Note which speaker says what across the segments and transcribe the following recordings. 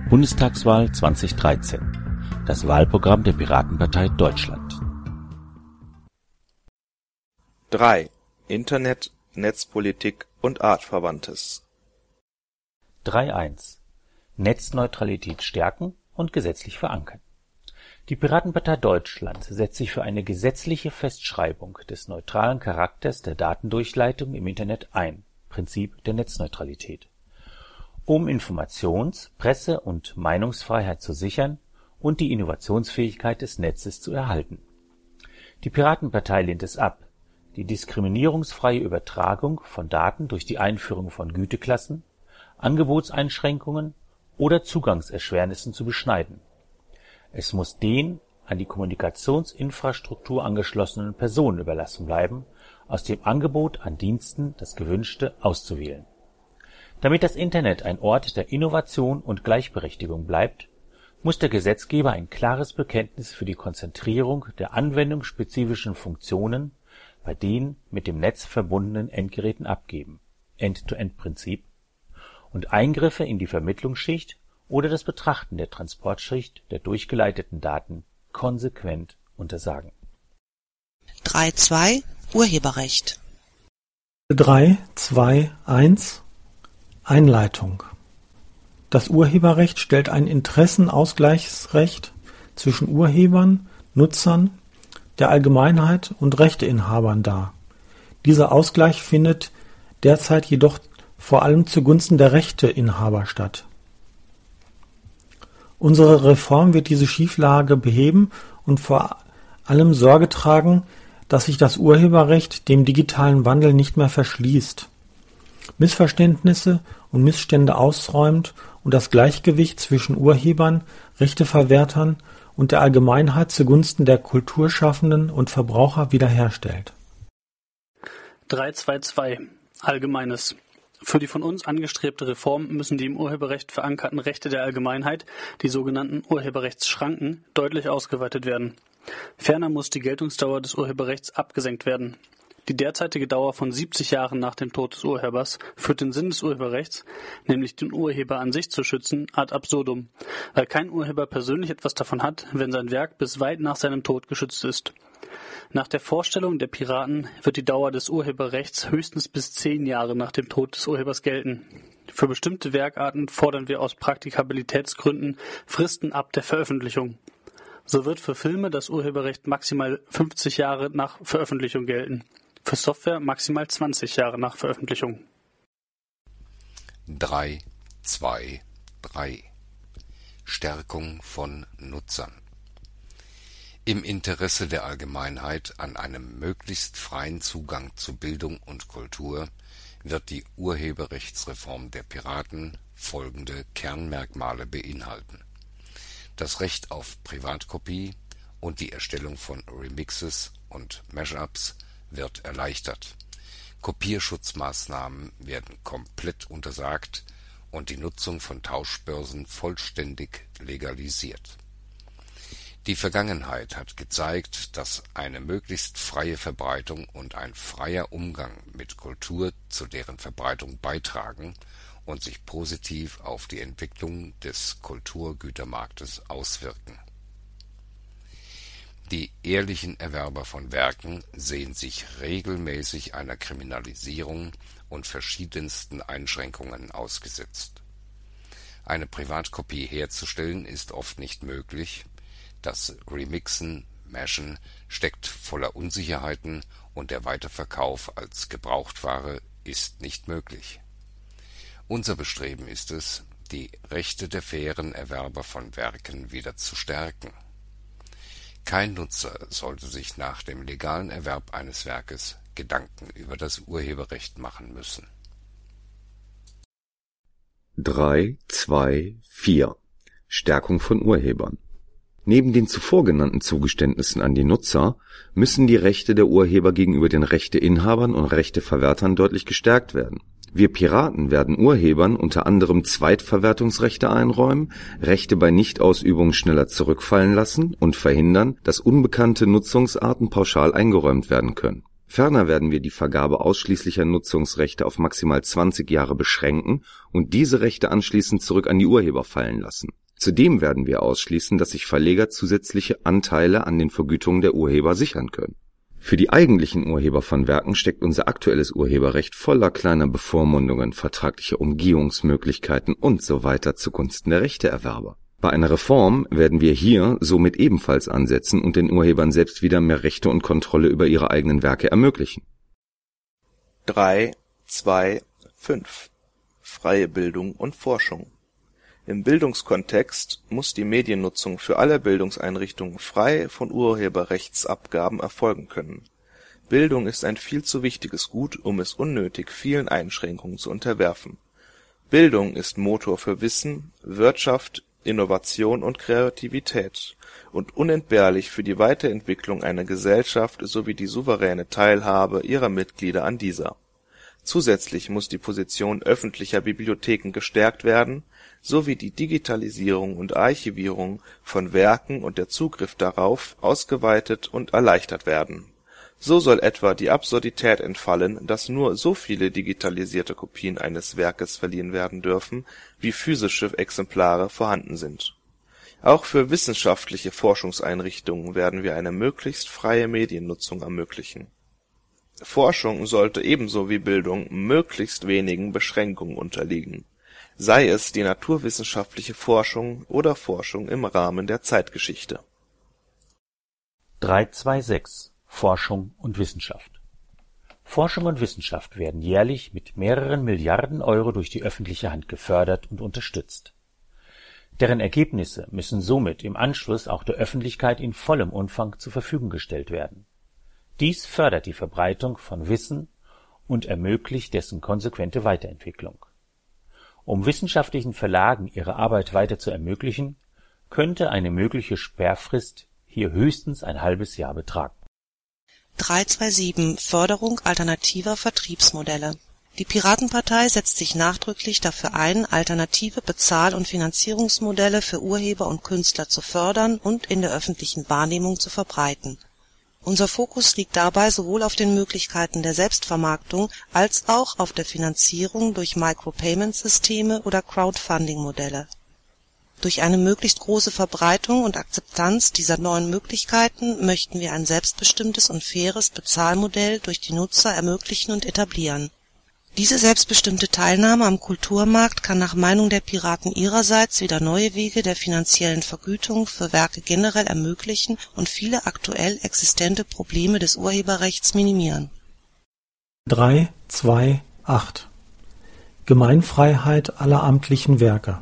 Speaker 1: Bundestagswahl 2013. Das Wahlprogramm der Piratenpartei Deutschland.
Speaker 2: 3. Internet, Netzpolitik und Artverwandtes.
Speaker 1: 3.1 Netzneutralität stärken und gesetzlich verankern. Die Piratenpartei Deutschland setzt sich für eine gesetzliche Festschreibung des neutralen Charakters der Datendurchleitung im Internet ein (Prinzip der Netzneutralität), um Informations-, Presse- und Meinungsfreiheit zu sichern und die Innovationsfähigkeit des Netzes zu erhalten. Die Piratenpartei lehnt es ab, die diskriminierungsfreie Übertragung von Daten durch die Einführung von Güteklassen, Angebotseinschränkungen oder Zugangserschwernissen zu beschneiden. Es muss den an die Kommunikationsinfrastruktur angeschlossenen Personen überlassen bleiben, aus dem Angebot an Diensten das Gewünschte auszuwählen. Damit das Internet ein Ort der Innovation und Gleichberechtigung bleibt, muss der Gesetzgeber ein klares Bekenntnis für die Konzentrierung der anwendungsspezifischen Funktionen bei den mit dem Netz verbundenen Endgeräten abgeben (End-to-End-Prinzip) und Eingriffe in die Vermittlungsschicht oder das Betrachten der Transportschicht der durchgeleiteten Daten konsequent untersagen.
Speaker 3: 3.2 Urheberrecht
Speaker 4: 3.2.1 Einleitung. Das Urheberrecht stellt ein Interessenausgleichsrecht zwischen Urhebern, Nutzern, der Allgemeinheit und Rechteinhabern dar. Dieser Ausgleich findet derzeit jedoch vor allem zugunsten der Rechteinhaber statt. Unsere Reform wird diese Schieflage beheben und vor allem Sorge tragen, dass sich das Urheberrecht dem digitalen Wandel nicht mehr verschließt, Missverständnisse und Missstände ausräumt und das Gleichgewicht zwischen Urhebern, Rechteverwertern und der Allgemeinheit zugunsten der Kulturschaffenden und Verbraucher wiederherstellt.
Speaker 5: 3.2.2 Allgemeines. Für die von uns angestrebte Reform müssen die im Urheberrecht verankerten Rechte der Allgemeinheit, die sogenannten Urheberrechtsschranken, deutlich ausgeweitet werden. Ferner muss die Geltungsdauer des Urheberrechts abgesenkt werden. Die derzeitige Dauer von 70 Jahren nach dem Tod des Urhebers führt den Sinn des Urheberrechts, nämlich den Urheber an sich zu schützen, ad absurdum, weil kein Urheber persönlich etwas davon hat, wenn sein Werk bis weit nach seinem Tod geschützt ist. Nach der Vorstellung der Piraten wird die Dauer des Urheberrechts höchstens bis 10 Jahre nach dem Tod des Urhebers gelten. Für bestimmte Werkarten fordern wir aus Praktikabilitätsgründen Fristen ab der Veröffentlichung. So wird für Filme das Urheberrecht maximal 50 Jahre nach Veröffentlichung gelten, für Software maximal 20 Jahre nach Veröffentlichung.
Speaker 6: 3.2.3 Stärkung von Nutzern. Im Interesse der Allgemeinheit an einem möglichst freien Zugang zu Bildung und Kultur wird die Urheberrechtsreform der Piraten folgende Kernmerkmale beinhalten: das Recht auf Privatkopie und die Erstellung von Remixes und Mashups wird erleichtert. Kopierschutzmaßnahmen werden komplett untersagt und die Nutzung von Tauschbörsen vollständig legalisiert. Die Vergangenheit hat gezeigt, dass eine möglichst freie Verbreitung und ein freier Umgang mit Kultur zu deren Verbreitung beitragen und sich positiv auf die Entwicklung des Kulturgütermarktes auswirken. Die ehrlichen Erwerber von Werken sehen sich regelmäßig einer Kriminalisierung und verschiedensten Einschränkungen ausgesetzt. Eine Privatkopie herzustellen ist oft nicht möglich. Das Remixen, Mashen steckt voller Unsicherheiten und der Weiterverkauf als Gebrauchtware ist nicht möglich. Unser Bestreben ist es, die Rechte der fairen Erwerber von Werken wieder zu stärken. Kein Nutzer sollte sich nach dem legalen Erwerb eines Werkes Gedanken über das Urheberrecht machen müssen.
Speaker 7: 3.2.4 Stärkung von Urhebern. Neben den zuvor genannten Zugeständnissen an die Nutzer müssen die Rechte der Urheber gegenüber den Rechteinhabern und Rechteverwertern deutlich gestärkt werden. Wir Piraten werden Urhebern unter anderem Zweitverwertungsrechte einräumen, Rechte bei Nichtausübung schneller zurückfallen lassen und verhindern, dass unbekannte Nutzungsarten pauschal eingeräumt werden können. Ferner werden wir die Vergabe ausschließlicher Nutzungsrechte auf maximal 20 Jahre beschränken und diese Rechte anschließend zurück an die Urheber fallen lassen. Zudem werden wir ausschließen, dass sich Verleger zusätzliche Anteile an den Vergütungen der Urheber sichern können. Für die eigentlichen Urheber von Werken steckt unser aktuelles Urheberrecht voller kleiner Bevormundungen, vertraglicher Umgehungsmöglichkeiten usw. zugunsten der Rechteerwerber. Bei einer Reform werden wir hier somit ebenfalls ansetzen und den Urhebern selbst wieder mehr Rechte und Kontrolle über ihre eigenen Werke ermöglichen.
Speaker 2: 3.2.5 Freie Bildung und Forschung. Im Bildungskontext muss die Mediennutzung für alle Bildungseinrichtungen frei von Urheberrechtsabgaben erfolgen können. Bildung ist ein viel zu wichtiges Gut, um es unnötig vielen Einschränkungen zu unterwerfen. Bildung ist Motor für Wissen, Wirtschaft, Innovation und Kreativität und unentbehrlich für die Weiterentwicklung einer Gesellschaft sowie die souveräne Teilhabe ihrer Mitglieder an dieser. Zusätzlich muss die Position öffentlicher Bibliotheken gestärkt werden, sowie die Digitalisierung und Archivierung von Werken und der Zugriff darauf ausgeweitet und erleichtert werden. So soll etwa die Absurdität entfallen, dass nur so viele digitalisierte Kopien eines Werkes verliehen werden dürfen, wie physische Exemplare vorhanden sind. Auch für wissenschaftliche Forschungseinrichtungen werden wir eine möglichst freie Mediennutzung ermöglichen. Forschung sollte ebenso wie Bildung möglichst wenigen Beschränkungen unterliegen, sei es die naturwissenschaftliche Forschung oder Forschung im Rahmen der Zeitgeschichte.
Speaker 1: 3.2.6 Forschung und Wissenschaft. Forschung und Wissenschaft werden jährlich mit mehreren Milliarden Euro durch die öffentliche Hand gefördert und unterstützt. Deren Ergebnisse müssen somit im Anschluss auch der Öffentlichkeit in vollem Umfang zur Verfügung gestellt werden. Dies fördert die Verbreitung von Wissen und ermöglicht dessen konsequente Weiterentwicklung. Um wissenschaftlichen Verlagen ihre Arbeit weiter zu ermöglichen, könnte eine mögliche Sperrfrist hier höchstens ein halbes Jahr betragen.
Speaker 3: 327 Förderung alternativer Vertriebsmodelle. Die Piratenpartei setzt sich nachdrücklich dafür ein, alternative Bezahl- und Finanzierungsmodelle für Urheber und Künstler zu fördern und in der öffentlichen Wahrnehmung zu verbreiten. Unser Fokus liegt dabei sowohl auf den Möglichkeiten der Selbstvermarktung als auch auf der Finanzierung durch Micropayment-Systeme oder Crowdfunding-Modelle. Durch eine möglichst große Verbreitung und Akzeptanz dieser neuen Möglichkeiten möchten wir ein selbstbestimmtes und faires Bezahlmodell durch die Nutzer ermöglichen und etablieren. Diese selbstbestimmte Teilnahme am Kulturmarkt kann nach Meinung der Piraten ihrerseits wieder neue Wege der finanziellen Vergütung für Werke generell ermöglichen und viele aktuell existente Probleme des Urheberrechts minimieren.
Speaker 4: 3.2.8 Gemeinfreiheit aller amtlichen Werke.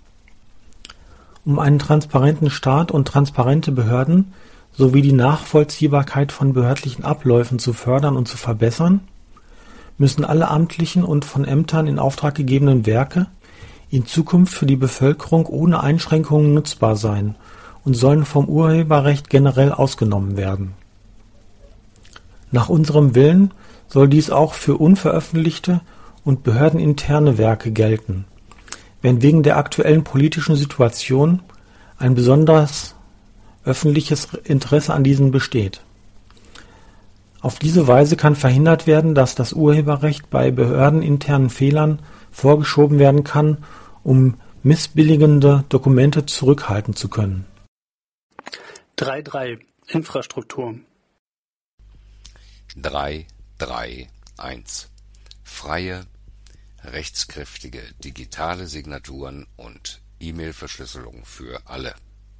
Speaker 4: Um einen transparenten Staat und transparente Behörden sowie die Nachvollziehbarkeit von behördlichen Abläufen zu fördern und zu verbessern, müssen alle amtlichen und von Ämtern in Auftrag gegebenen Werke in Zukunft für die Bevölkerung ohne Einschränkungen nutzbar sein und sollen vom Urheberrecht generell ausgenommen werden. Nach unserem Willen soll dies auch für unveröffentlichte und behördeninterne Werke gelten, wenn wegen der aktuellen politischen Situation ein besonderes öffentliches Interesse an diesen besteht. Auf diese Weise kann verhindert werden, dass das Urheberrecht bei behördeninternen Fehlern vorgeschoben werden kann, um missbilligende Dokumente zurückhalten zu können.
Speaker 5: 3.3 Infrastruktur.
Speaker 6: 3.3.1 Freie, rechtskräftige digitale Signaturen und E-Mail-Verschlüsselung für alle.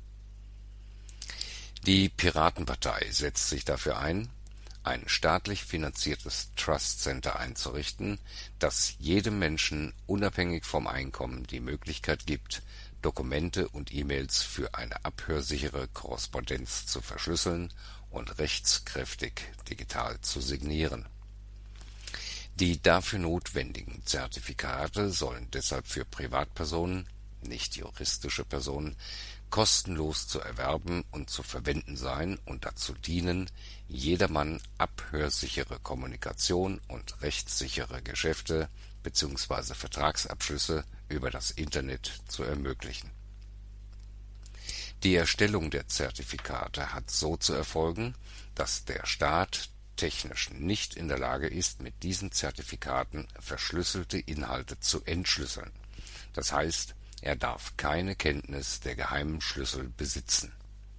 Speaker 6: Die Piratenpartei setzt sich dafür ein, ein staatlich finanziertes Trust Center einzurichten, das jedem Menschen unabhängig vom Einkommen die Möglichkeit gibt, Dokumente und E-Mails für eine abhörsichere Korrespondenz zu verschlüsseln und rechtskräftig digital zu signieren. Die dafür notwendigen Zertifikate sollen deshalb für Privatpersonen, nicht juristische Personen, kostenlos zu erwerben und zu verwenden sein und dazu dienen, jedermann abhörsichere Kommunikation und rechtssichere Geschäfte bzw. Vertragsabschlüsse über das Internet zu ermöglichen. Die Erstellung der Zertifikate hat so zu erfolgen, dass der Staat technisch nicht in der Lage ist, mit diesen Zertifikaten verschlüsselte Inhalte zu entschlüsseln. Das heißt, er darf keine Kenntnis der geheimen Schlüssel besitzen.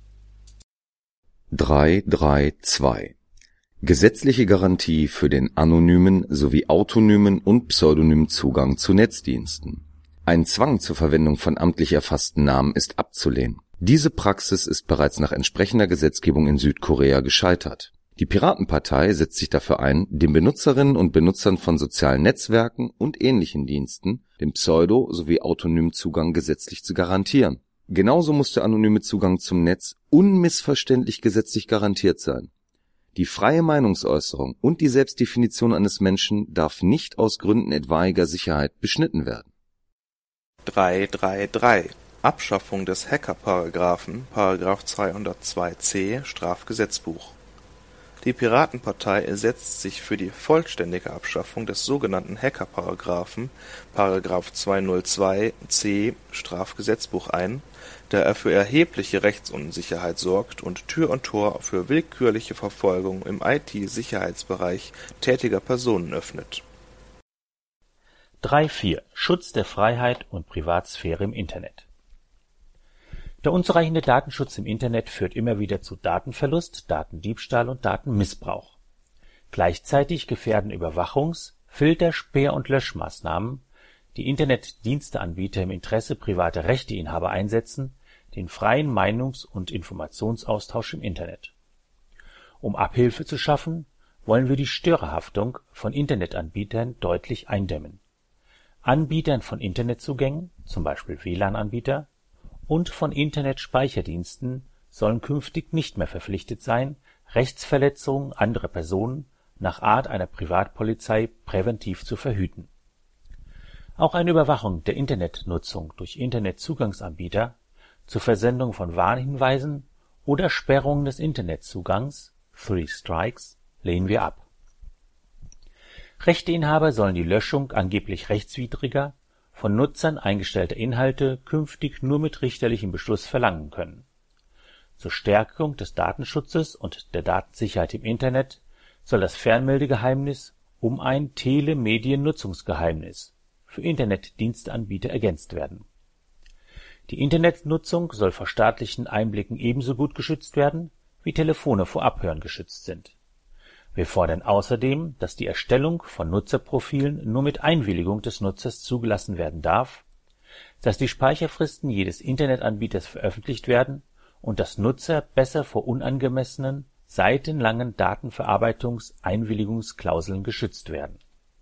Speaker 7: 3.3.2 Gesetzliche Garantie für den anonymen sowie autonomen und pseudonymen Zugang zu Netzdiensten. Ein Zwang zur Verwendung von amtlich erfassten Namen ist abzulehnen. Diese Praxis ist bereits nach entsprechender Gesetzgebung in Südkorea gescheitert. Die Piratenpartei setzt sich dafür ein, den Benutzerinnen und Benutzern von sozialen Netzwerken und ähnlichen Diensten den pseudo- sowie autonomen Zugang gesetzlich zu garantieren. Genauso muss der anonyme Zugang zum Netz unmissverständlich gesetzlich garantiert sein. Die freie Meinungsäußerung und die Selbstdefinition eines Menschen darf nicht aus Gründen etwaiger Sicherheit beschnitten werden.
Speaker 2: 3.3.3 Abschaffung des Hacker-Paragraphen, § 202c Strafgesetzbuch. Die Piratenpartei setzt sich für die vollständige Abschaffung des sogenannten Hacker-Paragraphen, § 202c Strafgesetzbuch ein, da er für erhebliche Rechtsunsicherheit sorgt und Tür und Tor für willkürliche Verfolgung im IT-Sicherheitsbereich tätiger Personen öffnet.
Speaker 1: 3.4 Schutz der Freiheit und Privatsphäre im Internet. Der unzureichende Datenschutz im Internet führt immer wieder zu Datenverlust, Datendiebstahl und Datenmissbrauch. Gleichzeitig gefährden Überwachungs-, Filter-, Sperr- und Löschmaßnahmen, die Internetdiensteanbieter im Interesse privater Rechteinhaber einsetzen, den freien Meinungs- und Informationsaustausch im Internet. Um Abhilfe zu schaffen, wollen wir die Störerhaftung von Internetanbietern deutlich eindämmen. Anbietern von Internetzugängen, zum Beispiel WLAN-Anbieter, und von Internetspeicherdiensten sollen künftig nicht mehr verpflichtet sein, Rechtsverletzungen anderer Personen nach Art einer Privatpolizei präventiv zu verhüten. Auch eine Überwachung der Internetnutzung durch Internetzugangsanbieter zur Versendung von Warnhinweisen oder Sperrung des Internetzugangs (Three Strikes) lehnen wir ab. Rechteinhaber sollen die Löschung angeblich rechtswidriger, von Nutzern eingestellter Inhalte künftig nur mit richterlichem Beschluss verlangen können. Zur Stärkung des Datenschutzes und der Datensicherheit im Internet soll das Fernmeldegeheimnis um ein Telemediennutzungsgeheimnis für Internetdiensteanbieter ergänzt werden. Die Internetnutzung soll vor staatlichen Einblicken ebenso gut geschützt werden, wie Telefone vor Abhören geschützt sind. Wir fordern außerdem, dass die Erstellung von Nutzerprofilen nur mit Einwilligung des Nutzers zugelassen werden darf, dass die Speicherfristen jedes Internetanbieters veröffentlicht werden und dass Nutzer besser vor unangemessenen, seitenlangen Datenverarbeitungs-Einwilligungsklauseln geschützt werden.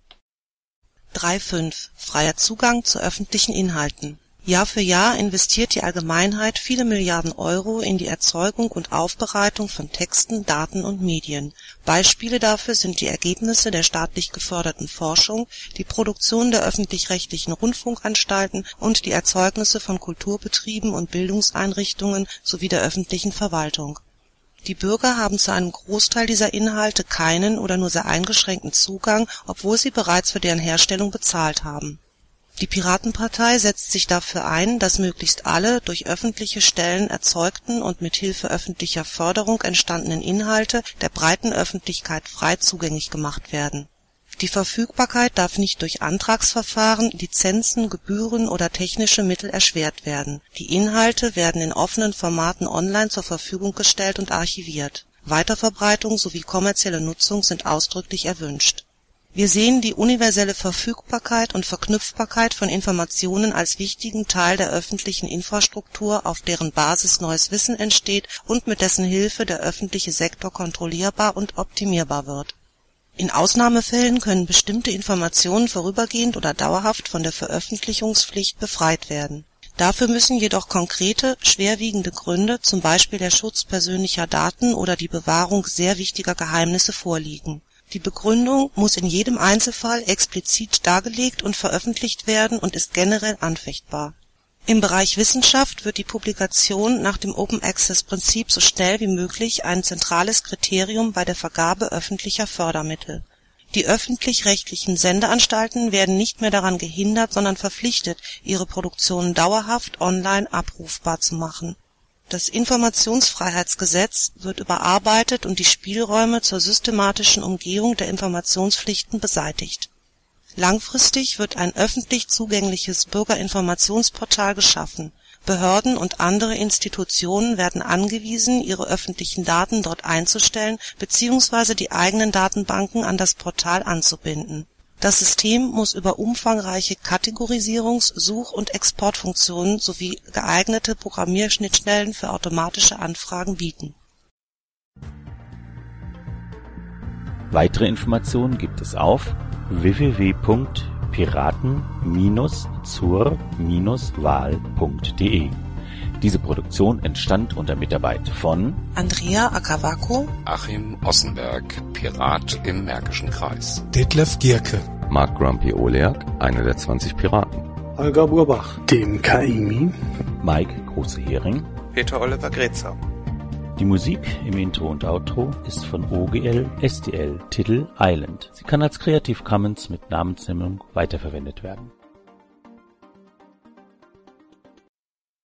Speaker 3: 3.5 Freier Zugang zu öffentlichen Inhalten. Jahr für Jahr investiert die Allgemeinheit viele Milliarden Euro in die Erzeugung und Aufbereitung von Texten, Daten und Medien. Beispiele dafür sind die Ergebnisse der staatlich geförderten Forschung, die Produktion der öffentlich-rechtlichen Rundfunkanstalten und die Erzeugnisse von Kulturbetrieben und Bildungseinrichtungen sowie der öffentlichen Verwaltung. Die Bürger haben zu einem Großteil dieser Inhalte keinen oder nur sehr eingeschränkten Zugang, obwohl sie bereits für deren Herstellung bezahlt haben. Die Piratenpartei setzt sich dafür ein, dass möglichst alle durch öffentliche Stellen erzeugten und mit Hilfe öffentlicher Förderung entstandenen Inhalte der breiten Öffentlichkeit frei zugänglich gemacht werden. Die Verfügbarkeit darf nicht durch Antragsverfahren, Lizenzen, Gebühren oder technische Mittel erschwert werden. Die Inhalte werden in offenen Formaten online zur Verfügung gestellt und archiviert. Weiterverbreitung sowie kommerzielle Nutzung sind ausdrücklich erwünscht. Wir sehen die universelle Verfügbarkeit und Verknüpfbarkeit von Informationen als wichtigen Teil der öffentlichen Infrastruktur, auf deren Basis neues Wissen entsteht und mit dessen Hilfe der öffentliche Sektor kontrollierbar und optimierbar wird. In Ausnahmefällen können bestimmte Informationen vorübergehend oder dauerhaft von der Veröffentlichungspflicht befreit werden. Dafür müssen jedoch konkrete, schwerwiegende Gründe, zum Beispiel der Schutz persönlicher Daten oder die Bewahrung sehr wichtiger Geheimnisse, vorliegen. Die Begründung muss in jedem Einzelfall explizit dargelegt und veröffentlicht werden und ist generell anfechtbar. Im Bereich Wissenschaft wird die Publikation nach dem Open-Access-Prinzip so schnell wie möglich ein zentrales Kriterium bei der Vergabe öffentlicher Fördermittel. Die öffentlich-rechtlichen Sendeanstalten werden nicht mehr daran gehindert, sondern verpflichtet, ihre Produktionen dauerhaft online abrufbar zu machen. Das Informationsfreiheitsgesetz wird überarbeitet und die Spielräume zur systematischen Umgehung der Informationspflichten beseitigt. Langfristig wird ein öffentlich zugängliches Bürgerinformationsportal geschaffen. Behörden und andere Institutionen werden angewiesen, ihre öffentlichen Daten dort einzustellen bzw. die eigenen Datenbanken an das Portal anzubinden. Das System muss über umfangreiche Kategorisierungs-, Such- und Exportfunktionen sowie geeignete Programmierschnittstellen für automatische Anfragen bieten.
Speaker 1: Weitere Informationen gibt es auf www.piraten-zur-wahl.de. Diese Produktion entstand unter Mitarbeit von
Speaker 3: Andrea Akawako,
Speaker 6: Achim Ossenberg, Pirat im Märkischen Kreis.
Speaker 8: Detlef Gierke,
Speaker 7: Mark Grumpy Oleak, einer der 20 Piraten.
Speaker 8: Holger Burbach,
Speaker 5: dem Kaimi,
Speaker 1: Mike Große-Hering.
Speaker 2: Peter Oliver Grezer.
Speaker 1: Die Musik im Intro und Outro ist von OGL STL, Titel Island. Sie kann als Creative Commons mit Namensnennung weiterverwendet werden.